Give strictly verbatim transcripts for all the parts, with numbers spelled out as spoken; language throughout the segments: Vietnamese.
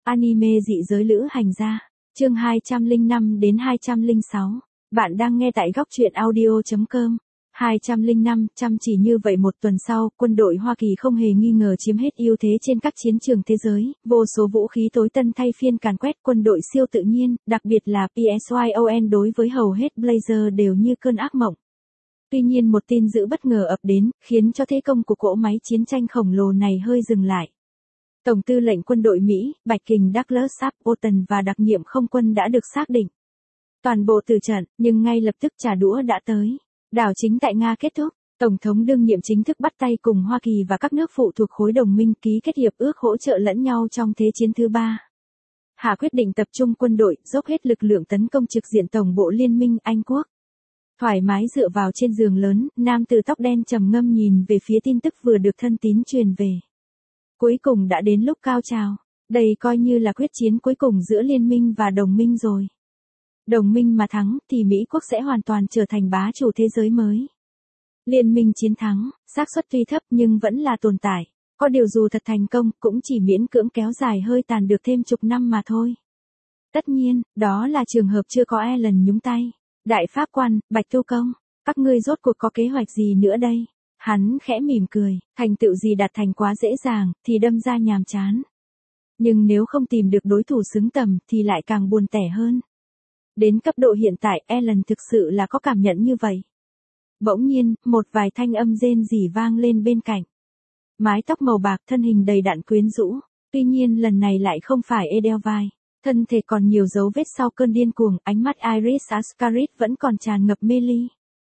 Anime dị giới lữ hành gia. Chương hai trăm lẻ năm đến hai trăm lẻ sáu. Bạn đang nghe tại góc truyện audio chấm com. hai trăm lẻ năm, chăm chỉ như vậy một tuần sau, quân đội Hoa Kỳ không hề nghi ngờ chiếm hết ưu thế trên các chiến trường thế giới, vô số vũ khí tối tân thay phiên càn quét quân đội siêu tự nhiên, đặc biệt là Psyon đối với hầu hết Blazer đều như cơn ác mộng. Tuy nhiên một tin dữ bất ngờ ập đến, khiến cho thế công của cỗ máy chiến tranh khổng lồ này hơi dừng lại. Tổng tư lệnh quân đội Mỹ, Bạch Kình Douglas Hamilton và đặc nhiệm không quân đã được xác định. Toàn bộ từ trận, nhưng ngay lập tức trả đũa đã tới. Đảo chính tại Nga kết thúc, Tổng thống đương nhiệm chính thức bắt tay cùng Hoa Kỳ và các nước phụ thuộc khối đồng minh ký kết hiệp ước hỗ trợ lẫn nhau trong Thế chiến thứ ba. Hạ quyết định tập trung quân đội, dốc hết lực lượng tấn công trực diện Tổng bộ Liên minh Anh Quốc. Thoải mái dựa vào trên giường lớn, nam tử tóc đen trầm ngâm nhìn về phía tin tức vừa được thân tín truyền về. Cuối cùng đã đến lúc cao trào, đây coi như là quyết chiến cuối cùng giữa liên minh và đồng minh rồi. Đồng minh mà thắng thì Mỹ quốc sẽ hoàn toàn trở thành bá chủ thế giới mới. Liên minh chiến thắng, xác suất tuy thấp nhưng vẫn là tồn tại, có điều dù thật thành công cũng chỉ miễn cưỡng kéo dài hơi tàn được thêm chục năm mà thôi. Tất nhiên, đó là trường hợp chưa có Allen nhúng tay. Đại pháp quan, Bạch Tu Công, các ngươi rốt cuộc có kế hoạch gì nữa đây? Hắn khẽ mỉm cười, thành tựu gì đạt thành quá dễ dàng, thì đâm ra nhàm chán. Nhưng nếu không tìm được đối thủ xứng tầm thì lại càng buồn tẻ hơn. Đến cấp độ hiện tại, Allen thực sự là có cảm nhận như vậy. Bỗng nhiên, một vài thanh âm rên rỉ vang lên bên cạnh. Mái tóc màu bạc, thân hình đầy đặn quyến rũ, tuy nhiên lần này lại không phải Edelweiss. Thân thể còn nhiều dấu vết sau cơn điên cuồng, ánh mắt Iris Ascaris vẫn còn tràn ngập mê ly.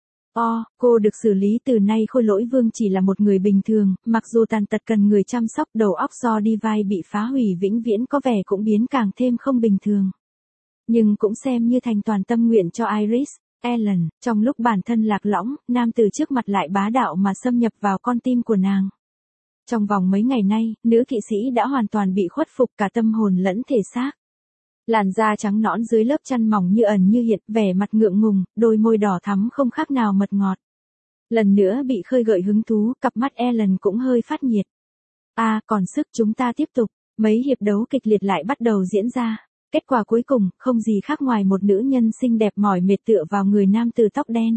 O, cô được xử lý từ nay Khôi Lỗi Vương chỉ là một người bình thường, mặc dù tàn tật cần người chăm sóc, đầu óc do Divine bị phá hủy vĩnh viễn có vẻ cũng biến càng thêm không bình thường. Nhưng cũng xem như thành toàn tâm nguyện cho Iris. Allen, trong lúc bản thân lạc lõng, nam từ trước mặt lại bá đạo mà xâm nhập vào con tim của nàng. Trong vòng mấy ngày nay, nữ kỵ sĩ đã hoàn toàn bị khuất phục cả tâm hồn lẫn thể xác. Làn da trắng nõn dưới lớp chăn mỏng như ẩn như hiện, vẻ mặt ngượng ngùng, đôi môi đỏ thắm không khác nào mật ngọt. Lần nữa bị khơi gợi hứng thú, cặp mắt Allen cũng hơi phát nhiệt. À, còn sức, chúng ta tiếp tục. Mấy hiệp đấu kịch liệt lại bắt đầu diễn ra. Kết quả cuối cùng, không gì khác ngoài một nữ nhân xinh đẹp mỏi mệt tựa vào người nam từ tóc đen.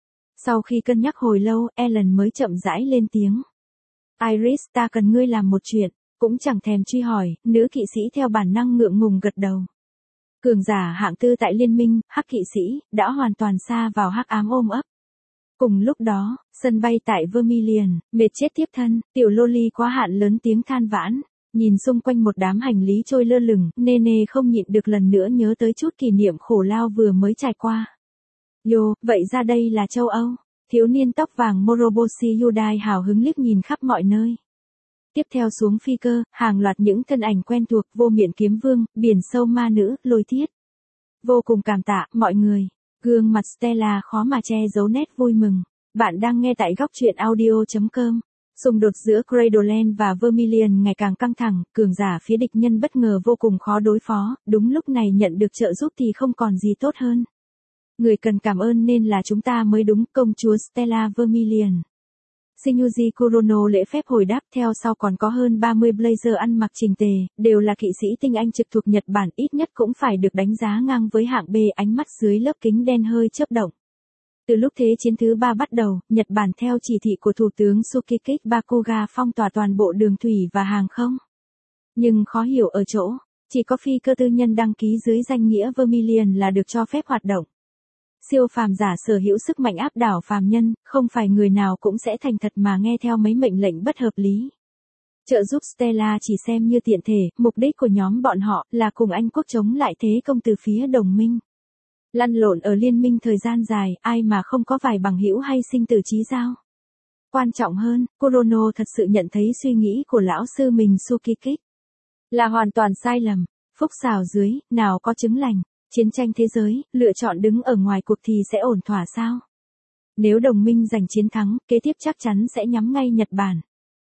Sau khi cân nhắc hồi lâu, Allen mới chậm rãi lên tiếng. Iris, ta cần ngươi làm một chuyện. Cũng chẳng thèm truy hỏi, nữ kỵ sĩ theo bản năng ngượng ngùng gật đầu. Cường giả hạng tư tại liên minh, hắc kỵ sĩ, đã hoàn toàn xa vào hắc ám ôm ấp. Cùng lúc đó, sân bay tại Vermilion, mệt chết tiếp thân, tiểu loli quá hạn lớn tiếng than vãn. Nhìn xung quanh một đám hành lý trôi lơ lửng, Nene không nhịn được lần nữa nhớ tới chút kỷ niệm khổ lao vừa mới trải qua. Yo, vậy ra đây là châu Âu. Thiếu niên tóc vàng Moroboshi Yudai hào hứng liếc nhìn khắp mọi nơi. Tiếp theo xuống phi cơ, hàng loạt những thân ảnh quen thuộc, Vô Miện Kiếm Vương, Biển Sâu Ma Nữ, Lôi Thiết. Vô cùng cảm tạ, mọi người. Gương mặt Stella khó mà che giấu nét vui mừng. Bạn đang nghe tại góc truyện audio chấm com. Xung đột giữa Cradleland và Vermilion ngày càng căng thẳng, cường giả phía địch nhân bất ngờ vô cùng khó đối phó, đúng lúc này nhận được trợ giúp thì không còn gì tốt hơn. Người cần cảm ơn nên là chúng ta mới đúng, công chúa Stella Vermilion. Shinyuji Kurono lễ phép hồi đáp, theo sau còn có hơn ba mươi Blazer ăn mặc chỉnh tề, đều là kỵ sĩ tinh anh trực thuộc Nhật Bản, ít nhất cũng phải được đánh giá ngang với hạng B, ánh mắt dưới lớp kính đen hơi chớp động. Từ lúc Thế chiến thứ ba bắt đầu, Nhật Bản theo chỉ thị của Thủ tướng Sukikich Bakuga phong tỏa toàn bộ đường thủy và hàng không. Nhưng khó hiểu ở chỗ, chỉ có phi cơ tư nhân đăng ký dưới danh nghĩa Vermilion là được cho phép hoạt động. Siêu phàm giả sở hữu sức mạnh áp đảo phàm nhân, không phải người nào cũng sẽ thành thật mà nghe theo mấy mệnh lệnh bất hợp lý. Trợ giúp Stella chỉ xem như tiện thể, mục đích của nhóm bọn họ là cùng Anh quốc chống lại thế công từ phía đồng minh. Lăn lộn ở liên minh thời gian dài, ai mà không có vài bằng hữu hay sinh tử chí giao. Quan trọng hơn, Kurono thật sự nhận thấy suy nghĩ của lão sư mình Sukikich là hoàn toàn sai lầm. Phúc xào dưới, nào có chứng lành. Chiến tranh thế giới, lựa chọn đứng ở ngoài cuộc thì sẽ ổn thỏa sao? Nếu đồng minh giành chiến thắng, kế tiếp chắc chắn sẽ nhắm ngay Nhật Bản.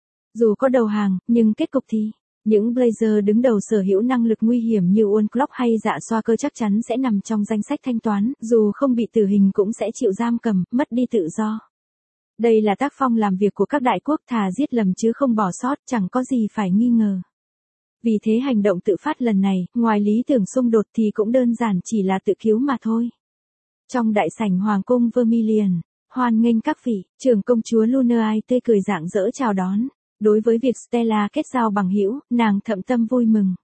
Dù có đầu hàng, nhưng kết cục thì, những Blazer đứng đầu sở hữu năng lực nguy hiểm như Unclock hay Dạ Xoa Cơ chắc chắn sẽ nằm trong danh sách thanh toán, dù không bị tử hình cũng sẽ chịu giam cầm, mất đi tự do. Đây là tác phong làm việc của các đại quốc, thà giết lầm chứ không bỏ sót, chẳng có gì phải nghi ngờ. Vì thế hành động tự phát lần này, ngoài lý tưởng xung đột thì cũng đơn giản chỉ là tự cứu mà thôi. Trong đại sảnh hoàng cung Vermilion, hoan nghênh các vị, trưởng công chúa Lunai tươi cười rạng rỡ chào đón. Đối với việc Stella kết giao bằng hữu, nàng thậm tâm vui mừng.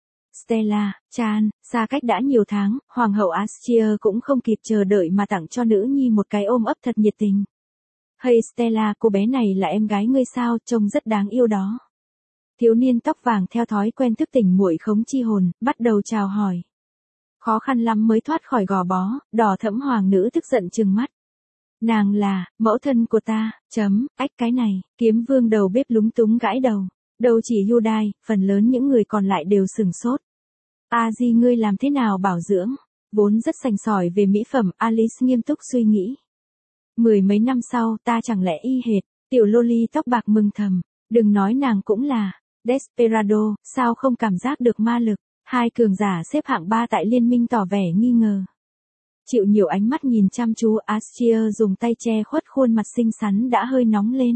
Stella, Chan, xa cách đã nhiều tháng, Hoàng hậu Astier cũng không kịp chờ đợi mà tặng cho nữ nhi một cái ôm ấp thật nhiệt tình. Hey Stella, cô bé này là em gái ngươi sao, trông rất đáng yêu đó. Thiếu niên tóc vàng theo thói quen thức tỉnh muội khống chi hồn, bắt đầu chào hỏi. Khó khăn lắm mới thoát khỏi gò bó, đỏ thẫm hoàng nữ tức giận trừng mắt. Nàng là, mẫu thân của ta, chấm, ách cái này, kiếm vương đầu bếp lúng túng gãi đầu. Đâu chỉ Yudai, phần lớn những người còn lại đều sửng sốt. A Di ngươi làm thế nào bảo dưỡng? Vốn rất sành sỏi về mỹ phẩm, Alice nghiêm túc suy nghĩ. Mười mấy năm sau, ta chẳng lẽ y hệt, tiểu loli tóc bạc mừng thầm. Đừng nói nàng cũng là, Desperado, sao không cảm giác được ma lực? Hai cường giả xếp hạng ba tại liên minh tỏ vẻ nghi ngờ. Chịu nhiều ánh mắt nhìn chăm chú, Astier dùng tay che khuất khuôn mặt xinh xắn đã hơi nóng lên.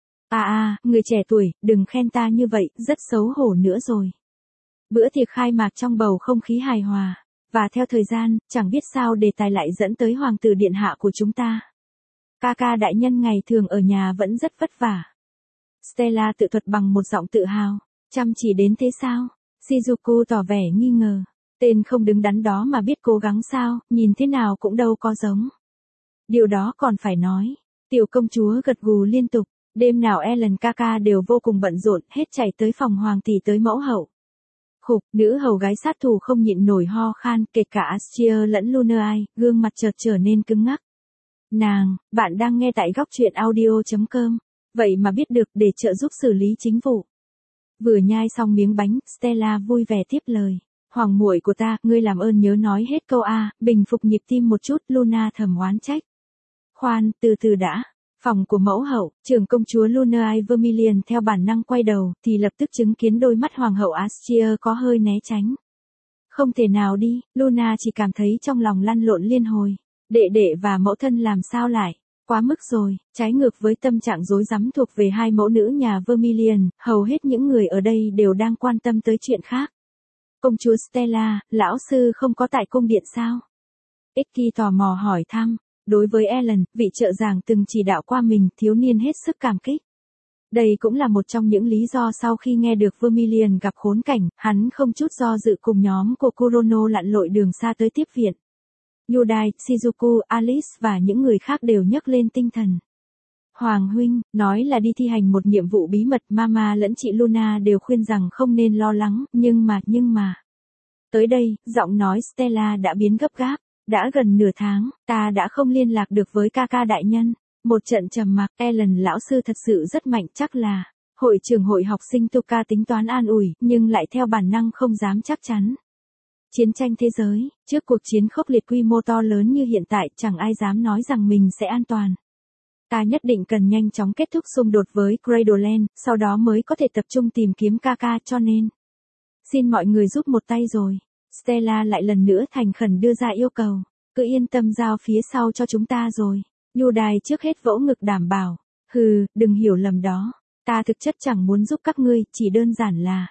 À à, người trẻ tuổi, đừng khen ta như vậy, rất xấu hổ nữa rồi. Bữa tiệc khai mạc trong bầu không khí hài hòa, và theo thời gian, chẳng biết sao đề tài lại dẫn tới hoàng tử điện hạ của chúng ta. Ca ca đại nhân ngày thường ở nhà vẫn rất vất vả. Stella tự thuật bằng một giọng tự hào, chăm chỉ đến thế sao? Shizuku tỏ vẻ nghi ngờ, tên không đứng đắn đó mà biết cố gắng sao, nhìn thế nào cũng đâu có giống. Điều đó còn phải nói, tiểu công chúa gật gù liên tục. Đêm nào Ellen Kaka đều vô cùng bận rộn, hết chạy tới phòng hoàng tỷ tới mẫu hậu. Khục, nữ hầu gái sát thủ không nhịn nổi ho khan, kể cả Astier lẫn Lunai, gương mặt chợt trở nên cứng ngắc. Nàng, bạn đang nghe tại góc truyện audio chấm com, vậy mà biết được để trợ giúp xử lý chính vụ. Vừa nhai xong miếng bánh, Stella vui vẻ tiếp lời. Hoàng muội của ta, ngươi làm ơn nhớ nói hết câu A, bình phục nhịp tim một chút, Luna thầm oán trách. Khoan, từ từ đã. Phòng của mẫu hậu, trưởng công chúa Lunai Vermilion theo bản năng quay đầu, thì lập tức chứng kiến đôi mắt hoàng hậu Astier có hơi né tránh. Không thể nào đi, Luna chỉ cảm thấy trong lòng lăn lộn liên hồi. Đệ đệ và mẫu thân làm sao lại? Quá mức rồi, trái ngược với tâm trạng rối rắm thuộc về hai mẫu nữ nhà Vermilion, hầu hết những người ở đây đều đang quan tâm tới chuyện khác. Công chúa Stella, lão sư không có tại cung điện sao? Icky tò mò hỏi thăm. Đối với Ellen, vị trợ giảng từng chỉ đạo qua mình, thiếu niên hết sức cảm kích. Đây cũng là một trong những lý do sau khi nghe được Vermilion gặp khốn cảnh, hắn không chút do dự cùng nhóm của Kurono lặn lội đường xa tới tiếp viện. Yudai, Shizuku, Alice và những người khác đều nhấc lên tinh thần. Hoàng huynh, nói là đi thi hành một nhiệm vụ bí mật, Mama lẫn chị Luna đều khuyên rằng không nên lo lắng, nhưng mà, nhưng mà. Tới đây, giọng nói Stella đã biến gấp gáp. Đã gần nửa tháng, ta đã không liên lạc được với ca ca đại nhân. Một trận trầm mặc, Ellen lão sư thật sự rất mạnh, chắc là hội trưởng hội học sinh Tuka tính toán an ủi, nhưng lại theo bản năng không dám chắc chắn. Chiến tranh thế giới, trước cuộc chiến khốc liệt quy mô to lớn như hiện tại, chẳng ai dám nói rằng mình sẽ an toàn. Ta nhất định cần nhanh chóng kết thúc xung đột với Cradleland, sau đó mới có thể tập trung tìm kiếm ca ca, cho nên xin mọi người giúp một tay rồi. Stella lại lần nữa thành khẩn đưa ra yêu cầu, cứ yên tâm giao phía sau cho chúng ta rồi. Yudai trước hết vỗ ngực đảm bảo, hừ, đừng hiểu lầm đó, ta thực chất chẳng muốn giúp các ngươi, chỉ đơn giản là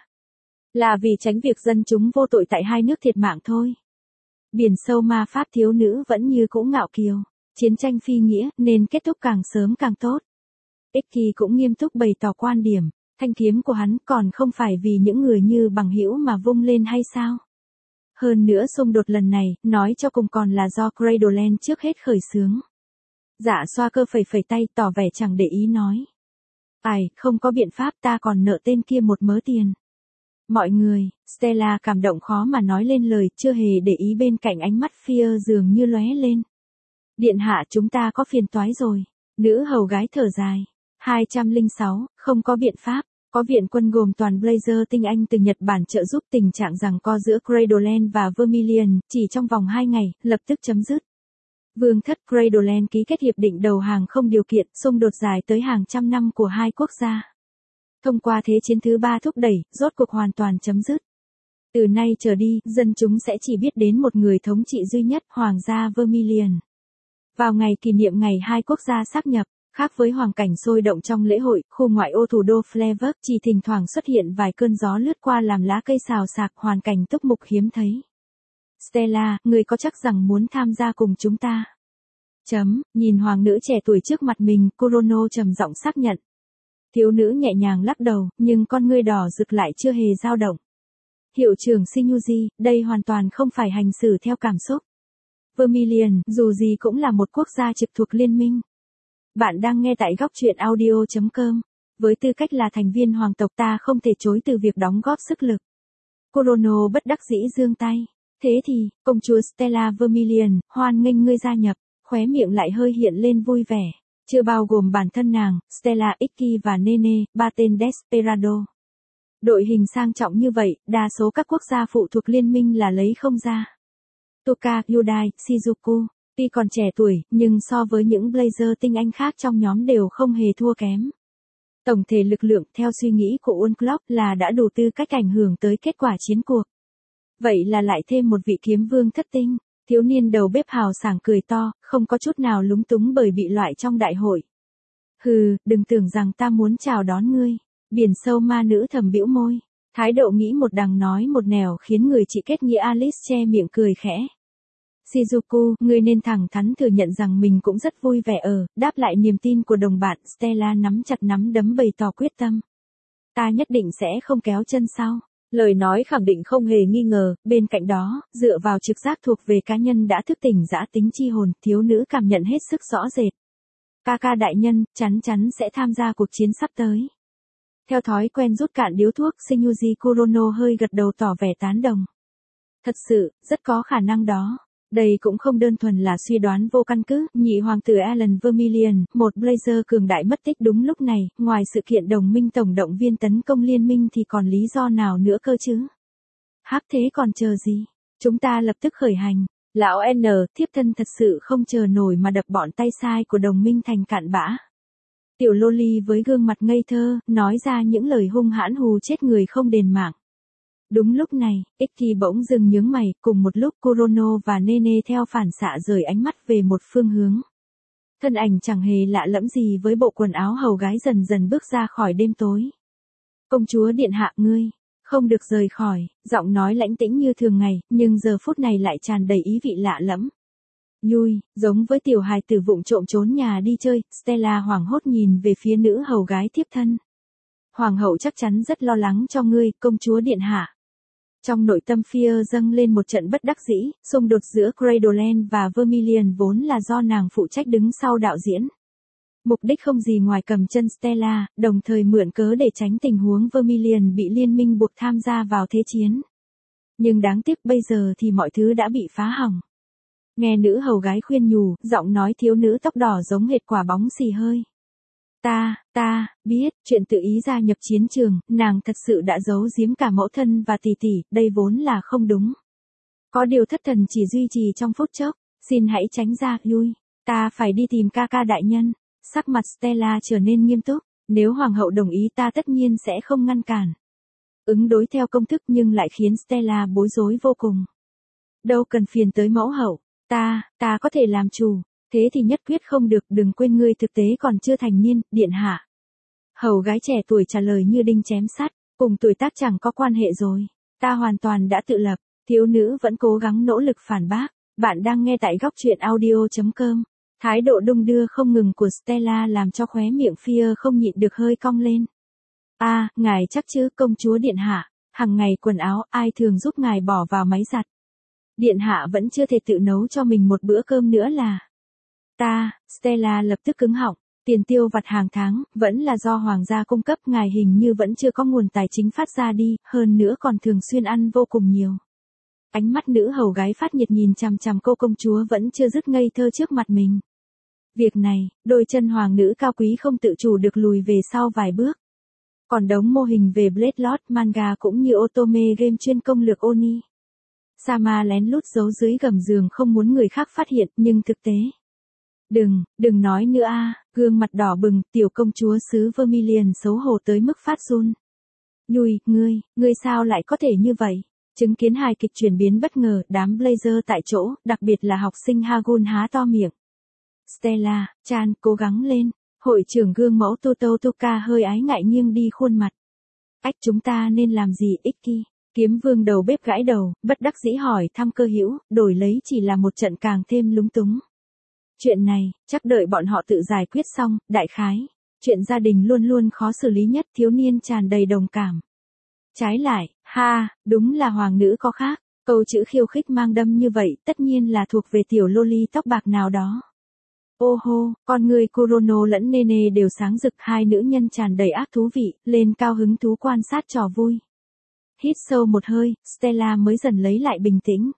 là vì tránh việc dân chúng vô tội tại hai nước thiệt mạng thôi. Biển sâu ma pháp thiếu nữ vẫn như cũ ngạo kiều, chiến tranh phi nghĩa nên kết thúc càng sớm càng tốt. Icky cũng nghiêm túc bày tỏ quan điểm, thanh kiếm của hắn còn không phải vì những người như bằng hữu mà vung lên hay sao? Hơn nữa xung đột lần này, nói cho cùng còn là do Cradleland trước hết khởi xướng. Dạ xoa cơ phẩy phẩy tay tỏ vẻ chẳng để ý nói. Ai, không có biện pháp, ta còn nợ tên kia một mớ tiền. Mọi người, Stella cảm động khó mà nói lên lời, chưa hề để ý bên cạnh ánh mắt Fear dường như lóe lên. Điện hạ chúng ta có phiền toái rồi. Nữ hầu gái thở dài. hai trăm lẻ sáu, không có biện pháp. Có viện quân gồm toàn Blazer tinh anh từ Nhật Bản trợ giúp, tình trạng giằng co giữa Cradleland và Vermilion, chỉ trong vòng hai ngày, lập tức chấm dứt. Vương thất Cradleland ký kết hiệp định đầu hàng không điều kiện, xung đột dài tới hàng trăm năm của hai quốc gia. Thông qua thế chiến thứ ba thúc đẩy, rốt cuộc hoàn toàn chấm dứt. Từ nay trở đi, dân chúng sẽ chỉ biết đến một người thống trị duy nhất, Hoàng gia Vermilion. Vào ngày kỷ niệm ngày hai quốc gia sáp nhập, Khác với hoàng cảnh sôi động trong lễ hội, khu ngoại ô thủ đô Freiburg chỉ thỉnh thoảng xuất hiện vài cơn gió lướt qua làm lá cây xào xạc, hoàn cảnh túc mục hiếm thấy. Stella, người có chắc rằng muốn tham gia cùng chúng ta? Chấm, nhìn hoàng nữ trẻ tuổi trước mặt mình, Kurono trầm giọng xác nhận. Thiếu nữ nhẹ nhàng lắc đầu, nhưng con ngươi đỏ rực lại chưa hề dao động. Hiệu trưởng Shinyuji, đây hoàn toàn không phải hành xử theo cảm xúc. Vermilion, dù gì cũng là một quốc gia trực thuộc liên minh. Bạn đang nghe tại góc truyện audio chấm com. Với tư cách là thành viên hoàng tộc ta không thể chối từ việc đóng góp sức lực. Kurono bất đắc dĩ giương tay. Thế thì, công chúa Stella Vermilion, hoan nghênh ngươi gia nhập, khóe miệng lại hơi hiện lên vui vẻ. Chưa bao gồm bản thân nàng, Stella, Ikki và Nene, ba tên Desperado. Đội hình sang trọng như vậy, đa số các quốc gia phụ thuộc liên minh là lấy không ra. Toka, Yudai, Shizuku, tuy còn trẻ tuổi, nhưng so với những Blazer tinh anh khác trong nhóm đều không hề thua kém. Tổng thể lực lượng, theo suy nghĩ của Unclock, là đã đủ tư cách ảnh hưởng tới kết quả chiến cuộc. Vậy là lại thêm một vị kiếm vương thất tinh. Thiếu niên đầu bếp hào sảng cười to, không có chút nào lúng túng bởi bị loại trong đại hội. Hừ, đừng tưởng rằng ta muốn chào đón ngươi. Biển sâu ma nữ thầm bĩu môi. Thái độ nghĩ một đằng nói một nẻo khiến người chị kết nghĩa Alice che miệng cười khẽ. Shizuku, ngươi nên thẳng thắn thừa nhận rằng mình cũng rất vui vẻ ở, đáp lại niềm tin của đồng bạn. Stella nắm chặt nắm đấm bày tỏ quyết tâm. Ta nhất định sẽ không kéo chân sau. Lời nói khẳng định không hề nghi ngờ, bên cạnh đó, dựa vào trực giác thuộc về cá nhân đã thức tỉnh dã tính chi hồn, thiếu nữ cảm nhận hết sức rõ rệt. Ca ca đại nhân, chắn chắn sẽ tham gia cuộc chiến sắp tới. Theo thói quen rút cạn điếu thuốc, Shinyuji Kurono hơi gật đầu tỏ vẻ tán đồng. Thật sự, rất có khả năng đó. Đây cũng không đơn thuần là suy đoán vô căn cứ, nhị hoàng tử Alan Vermilion, một Blazer cường đại mất tích đúng lúc này, ngoài sự kiện đồng minh tổng động viên tấn công liên minh thì còn lý do nào nữa cơ chứ? Hắc thế còn chờ gì? Chúng ta lập tức khởi hành. Lão N, thiếp thân thật sự không chờ nổi mà đập bọn tay sai của đồng minh thành cạn bã. Tiểu Loli với gương mặt ngây thơ, nói ra những lời hung hãn hù chết người không đền mạng. Đúng lúc này, Ikki bỗng dừng nhướng mày, cùng một lúc Kurono và Nene theo phản xạ rời ánh mắt về một phương hướng. Thân ảnh chẳng hề lạ lẫm gì với bộ quần áo hầu gái dần dần bước ra khỏi đêm tối. Công chúa điện hạ ngươi, không được rời khỏi, giọng nói lãnh tĩnh như thường ngày, nhưng giờ phút này lại tràn đầy ý vị lạ lẫm. Lui, giống với tiểu hài tử vụng trộm trốn nhà đi chơi, Stella hoảng hốt nhìn về phía nữ hầu gái thiếp thân. Hoàng hậu chắc chắn rất lo lắng cho ngươi, công chúa điện hạ. Trong nội tâm Fear dâng lên một trận bất đắc dĩ, xung đột giữa Cradleland và Vermilion vốn là do nàng phụ trách đứng sau đạo diễn. Mục đích không gì ngoài cầm chân Stella, đồng thời mượn cớ để tránh tình huống Vermilion bị liên minh buộc tham gia vào thế chiến. Nhưng đáng tiếc bây giờ thì mọi thứ đã bị phá hỏng. Nghe nữ hầu gái khuyên nhủ, giọng nói thiếu nữ tóc đỏ giống hệt quả bóng xì hơi. Ta, ta, biết, chuyện tự ý gia nhập chiến trường, nàng thật sự đã giấu giếm cả mẫu thân và tỷ tỷ, đây vốn là không đúng. Có điều thất thần chỉ duy trì trong phút chốc, xin hãy tránh ra, lui, ta phải đi tìm ca ca đại nhân. Sắc mặt Stella trở nên nghiêm túc, nếu hoàng hậu đồng ý ta tất nhiên sẽ không ngăn cản. Ứng đối theo công thức nhưng lại khiến Stella bối rối vô cùng. Đâu cần phiền tới mẫu hậu, ta, ta có thể làm chủ. Thế thì nhất quyết không được, đừng quên ngươi thực tế còn chưa thành niên, điện hạ. Hầu gái trẻ tuổi trả lời như đinh chém sắt, cùng tuổi tác chẳng có quan hệ rồi. Ta hoàn toàn đã tự lập, thiếu nữ vẫn cố gắng nỗ lực phản bác. Bạn đang nghe tại góc truyện audio chấm com. Thái độ đung đưa không ngừng của Stella làm cho khóe miệng Fear không nhịn được hơi cong lên. A, à, ngài chắc chứ công chúa điện hạ, hàng ngày quần áo ai thường giúp ngài bỏ vào máy giặt. Điện hạ vẫn chưa thể tự nấu cho mình một bữa cơm nữa là... Ta, Stella lập tức cứng họng, tiền tiêu vặt hàng tháng, vẫn là do hoàng gia cung cấp, ngài hình như vẫn chưa có nguồn tài chính phát ra đi, hơn nữa còn thường xuyên ăn vô cùng nhiều. Ánh mắt nữ hầu gái phát nhiệt nhìn chằm chằm cô công chúa vẫn chưa dứt ngây thơ trước mặt mình. Việc này, đôi chân hoàng nữ cao quý không tự chủ được lùi về sau vài bước. Còn đống mô hình về Blade Lord manga cũng như Otome game chuyên công lược Oni. Sama lén lút giấu dưới gầm giường không muốn người khác phát hiện, nhưng thực tế. Đừng, đừng nói nữa a, à, gương mặt đỏ bừng, tiểu công chúa xứ Vermilion xấu hổ tới mức phát run. Lui, ngươi, ngươi sao lại có thể như vậy? Chứng kiến hài kịch chuyển biến bất ngờ, đám Blazer tại chỗ, đặc biệt là học sinh Hagun há to miệng. Stella, Chan, cố gắng lên, Hội trưởng gương mẫu Toto Tuka hơi ái ngại nghiêng đi khuôn mặt. Ách chúng ta nên làm gì Icky? Kiếm vương đầu bếp gãi đầu, bất đắc dĩ hỏi thăm cơ hữu, đổi lấy chỉ là một trận càng thêm lúng túng. Chuyện này, chắc đợi bọn họ tự giải quyết xong, đại khái. Chuyện gia đình luôn luôn khó xử lý nhất, thiếu niên tràn đầy đồng cảm. Trái lại, ha, đúng là hoàng nữ có khác, câu chữ khiêu khích mang đâm như vậy tất nhiên là thuộc về tiểu loli tóc bạc nào đó. Ô hô, con người Kurono lẫn Nene đều sáng rực, hai nữ nhân tràn đầy ác thú vị, lên cao hứng thú quan sát trò vui. Hít sâu một hơi, Stella mới dần lấy lại bình tĩnh.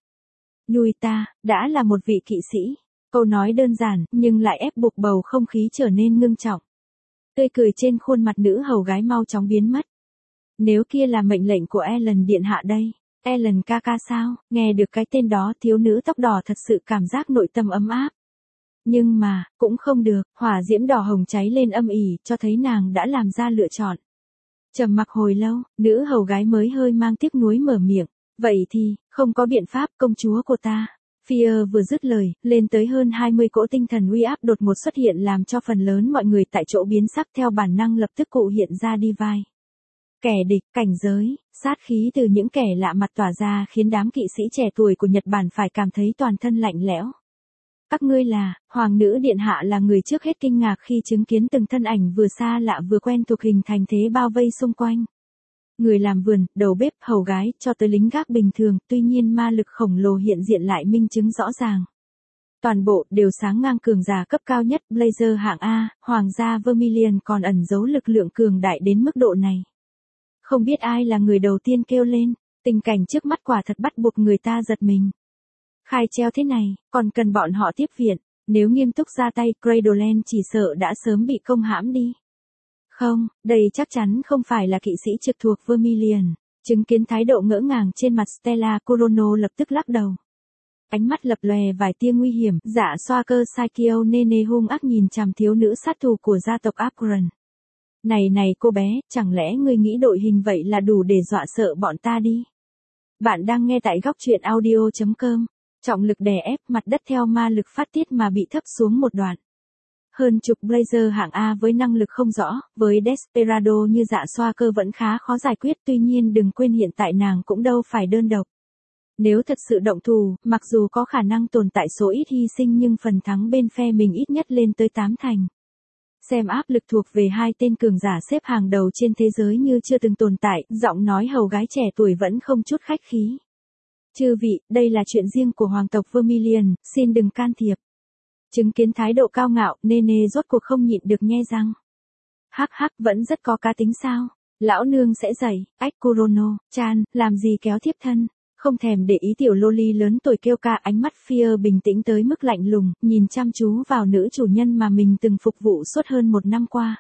Yuita, đã là một vị kỵ sĩ. Câu nói đơn giản, nhưng lại ép buộc bầu không khí trở nên ngưng trọng. Tươi cười trên khuôn mặt nữ hầu gái mau chóng biến mất. Nếu kia là mệnh lệnh của Ellen điện hạ đây. Ellen ca ca sao? Nghe được cái tên đó, thiếu nữ tóc đỏ thật sự cảm giác nội tâm ấm áp. Nhưng mà, cũng không được, hỏa diễm đỏ hồng cháy lên âm ỉ, cho thấy nàng đã làm ra lựa chọn. Trầm mặc hồi lâu, nữ hầu gái mới hơi mang tiếc nuối mở miệng. Vậy thì, không có biện pháp, công chúa của ta. Fear vừa dứt lời, lên tới hơn hai mươi cỗ tinh thần uy áp đột ngột xuất hiện làm cho phần lớn mọi người tại chỗ biến sắc, theo bản năng lập tức cụ hiện ra đi vai. Kẻ địch, cảnh giới, sát khí từ những kẻ lạ mặt tỏa ra khiến đám kỵ sĩ trẻ tuổi của Nhật Bản phải cảm thấy toàn thân lạnh lẽo. Các ngươi là, hoàng nữ điện hạ là người trước hết kinh ngạc khi chứng kiến từng thân ảnh vừa xa lạ vừa quen thuộc hình thành thế bao vây xung quanh. Người làm vườn, đầu bếp, hầu gái, cho tới lính gác bình thường, tuy nhiên ma lực khổng lồ hiện diện lại minh chứng rõ ràng. Toàn bộ đều sáng ngang cường giả cấp cao nhất, Blazer hạng A, hoàng gia Vermilion còn ẩn giấu lực lượng cường đại đến mức độ này. Không biết ai là người đầu tiên kêu lên, tình cảnh trước mắt quả thật bắt buộc người ta giật mình. Khai treo thế này, còn cần bọn họ tiếp viện, nếu nghiêm túc ra tay, Cradleland chỉ sợ đã sớm bị công hãm đi. Không, đây chắc chắn không phải là kỵ sĩ trực thuộc Vermilion. Chứng kiến thái độ ngỡ ngàng trên mặt Stella, Kurono lập tức lắc đầu. Ánh mắt lập lòe vài tia nguy hiểm, dạ xoa cơ Saikyo Nene hung ác nhìn chằm thiếu nữ sát thủ của gia tộc Akron. Này này cô bé, chẳng lẽ ngươi nghĩ đội hình vậy là đủ để dọa sợ bọn ta đi? Bạn đang nghe tại góc truyện audio chấm com. Trọng lực đè ép, mặt đất theo ma lực phát tiết mà bị thấp xuống một đoạn. Hơn chục Blazer hạng A với năng lực không rõ, với Desperado như dạ xoa cơ vẫn khá khó giải quyết, tuy nhiên đừng quên hiện tại nàng cũng đâu phải đơn độc. Nếu thật sự động thủ, mặc dù có khả năng tồn tại số ít hy sinh nhưng phần thắng bên phe mình ít nhất lên tới tám thành. Xem áp lực thuộc về hai tên cường giả xếp hàng đầu trên thế giới như chưa từng tồn tại, giọng nói hầu gái trẻ tuổi vẫn không chút khách khí. Chư vị, đây là chuyện riêng của hoàng tộc Vermilion, xin đừng can thiệp. Chứng kiến thái độ cao ngạo, Nene rốt cuộc không nhịn được nhe răng. Hắc hắc, vẫn rất có cá tính sao? Lão nương sẽ dạy, ách Kurono, chan, làm gì kéo thiếp thân? Không thèm để ý tiểu loli lớn tuổi kêu ca, ánh mắt Fear bình tĩnh tới mức lạnh lùng, nhìn chăm chú vào nữ chủ nhân mà mình từng phục vụ suốt hơn một năm qua.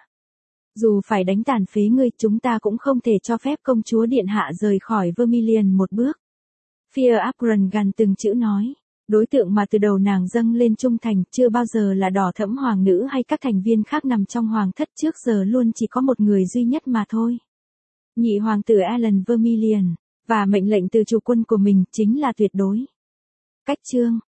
Dù phải đánh tàn phế ngươi, chúng ta cũng không thể cho phép công chúa điện hạ rời khỏi Vermilion một bước. Fear Akron gần từng chữ nói. Đối tượng mà từ đầu nàng dâng lên trung thành chưa bao giờ là đỏ thẫm hoàng nữ hay các thành viên khác nằm trong hoàng thất, trước giờ luôn chỉ có một người duy nhất mà thôi. Nhị hoàng tử Alan Vermilion, và mệnh lệnh từ chủ quân của mình chính là tuyệt đối. Cách chương